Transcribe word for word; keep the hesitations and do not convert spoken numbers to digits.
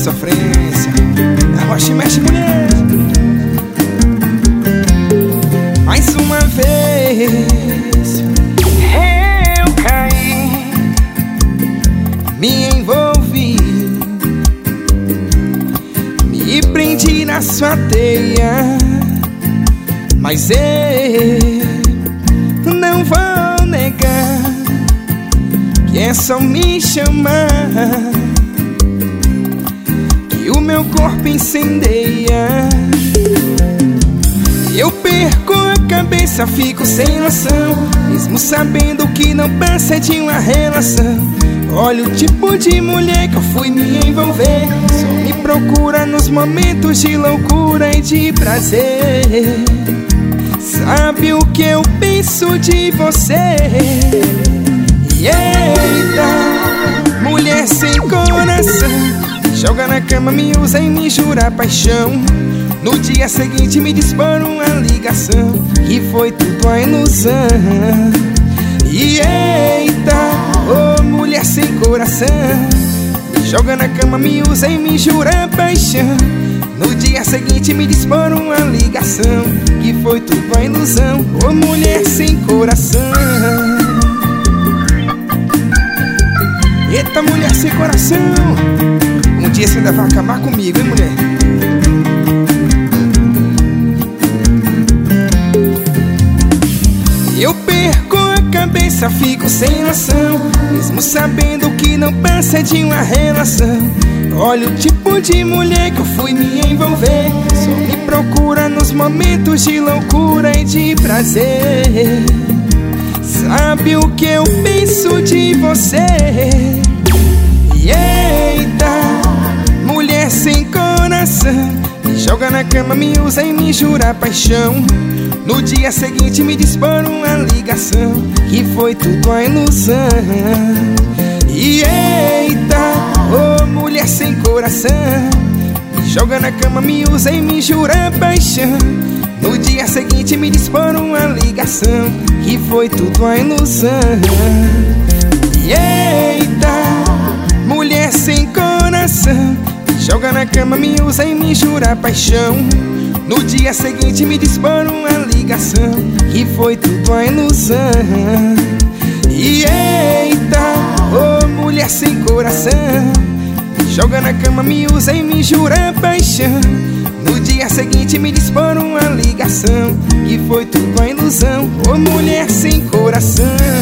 sofrência. Arrocha e mexe, mulher. Mais uma vez eu caí, me envolvi, me prendi na sua teia. Mas eu não vou negar que é só me chamar que o meu corpo incendeia. Eu perco a cabeça, fico sem noção, mesmo sabendo que não passa de uma relação. Olha o tipo de mulher que eu fui me envolver, só me procura nos momentos de loucura e de prazer. Sabe o que eu penso de você? E eita, mulher sem coração, me joga na cama, me usa e me jura paixão. No dia seguinte me dispara uma ligação, que foi tudo a ilusão. E eita, oh mulher sem coração, me joga na cama, me usa e me jura paixão. No dia seguinte me dispara uma ligação, que foi tudo a ilusão. Oh mulher sem coração. Eita, mulher sem coração, um dia você ainda vai acabar comigo, hein, mulher? Eu perco a cabeça, fico sem noção, mesmo sabendo que não passa de uma relação. Olha o tipo de mulher que eu fui me envolver, só me procura nos momentos de loucura e de prazer. Sabe o que eu penso de você? E eita, mulher sem coração, me joga na cama, me usa e me jura paixão. No dia seguinte me dispara uma ligação, que foi tudo a ilusão. E eita, oh mulher sem coração, me joga na cama, me usa e me jura paixão. No dia seguinte me dispara uma ligação, que foi tudo a ilusão. E eita, mulher sem coração, me joga na cama, me usa e me jura paixão. No dia seguinte me dispara uma ligação, que foi tudo a ilusão. E eita, oh mulher sem coração, me joga na cama, me usa e me jura paixão. No dia seguinte me dispara uma ligação, que foi tudo a ilusão. Oh mulher sem coração.